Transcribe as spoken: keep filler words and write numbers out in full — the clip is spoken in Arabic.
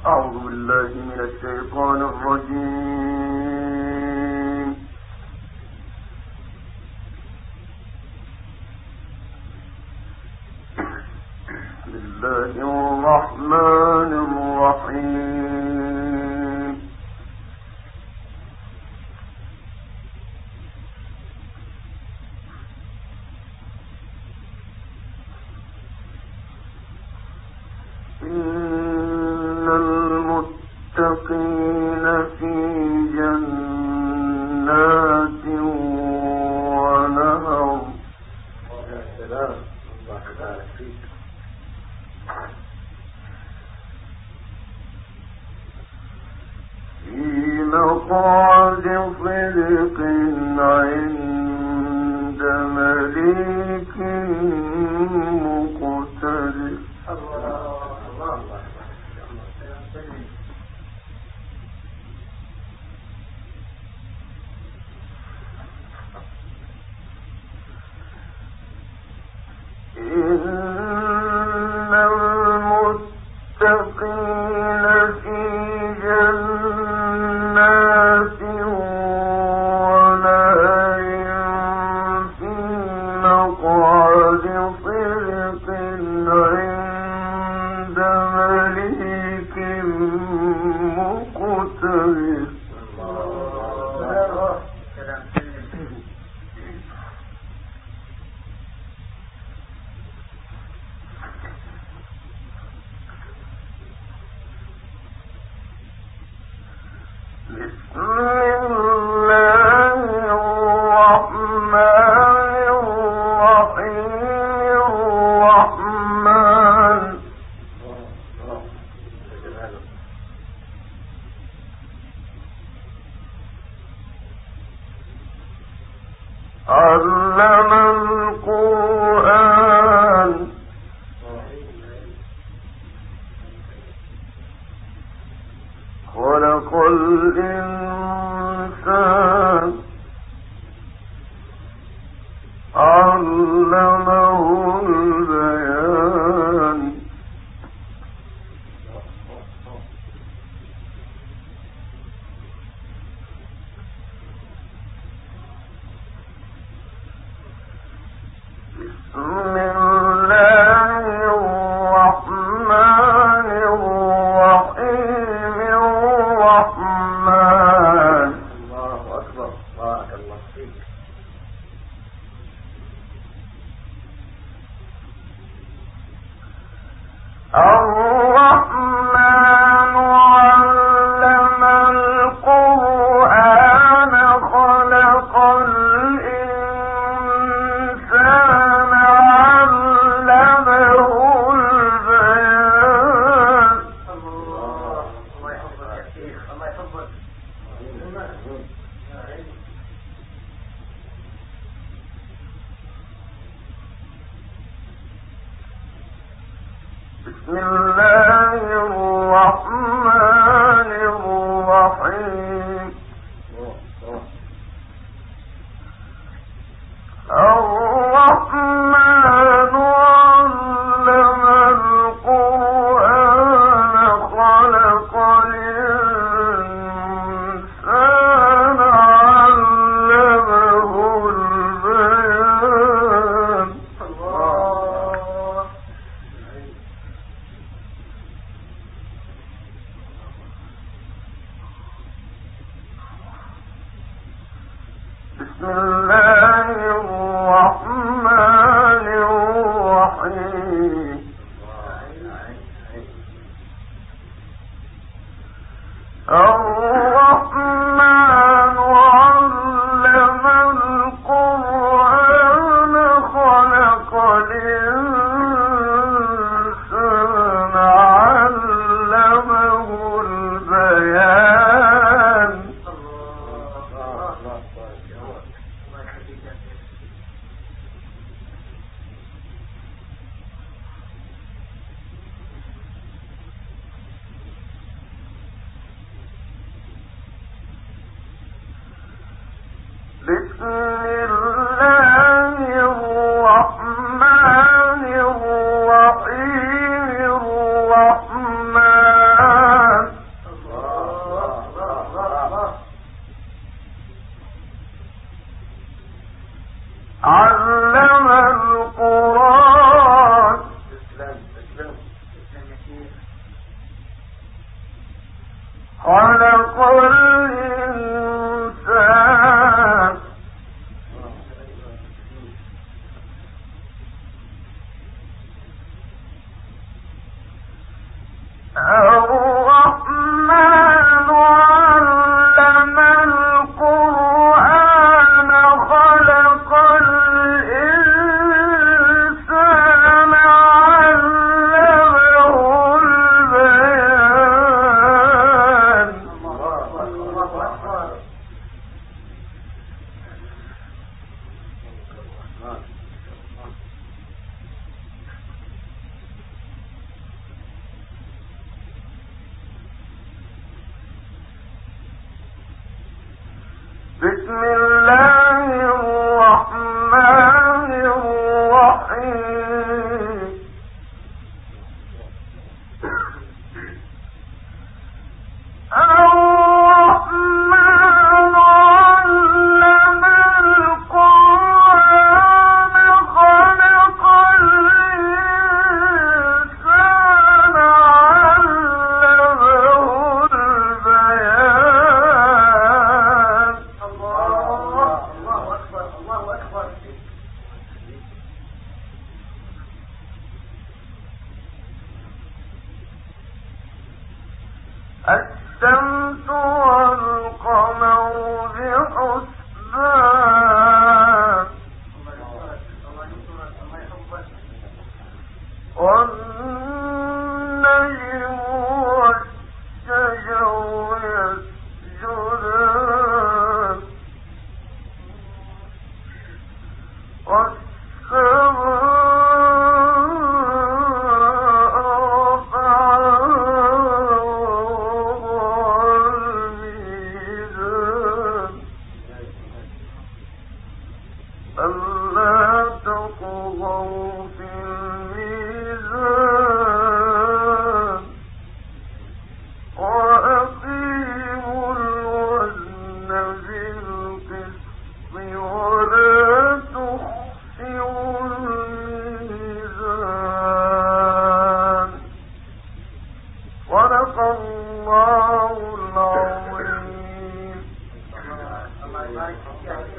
أعوذ بالله من الشيطان الرجيم. بسم الله الرحمن الرحيم. إن المتقين في جنات ونهر. في مقعد صدق عند مليك مقتدر. إن المتقين في جنات ونهر في مقعد صدق عند مليك مقتدر. بسم الله الرحمن الرحيم. الرحمن علم القرآن خلق الإنسان علمه البيان. بسم الله الرحمن الرحيم. الرحمن الله أكبر. بارك الله فيك. الرحمن علم القرآن خلق الإنسان علمه البيان. الله يحفظك يا شيخ. الله يحفظك. بسم الله الرحمن الرحيم. الرحمن علم القرآن خلق الإنسان علمه البيان. الله. بسم الله الرحمن الرحيم. الرحمن علم القرآن خلق الإنسان علمه البيان. بسم الله الرحمن الرحيم. الرحمن خلق الإنسان الرحمن علم القرآن خلق الإنسان علمه البيان بسم الله الرحمن الرحيم الرحمن علم القرآن خلق الإنسان علمه البيان الله أكبر الله أكبر. الشمس والقمر بحسبان والنجم والشجر يسجدان ألا تطغوا في الميزان وأقيموا الوزن بالقسط ولا تخسروا الميزان صدق الله العظيم. الله يبارك فيك.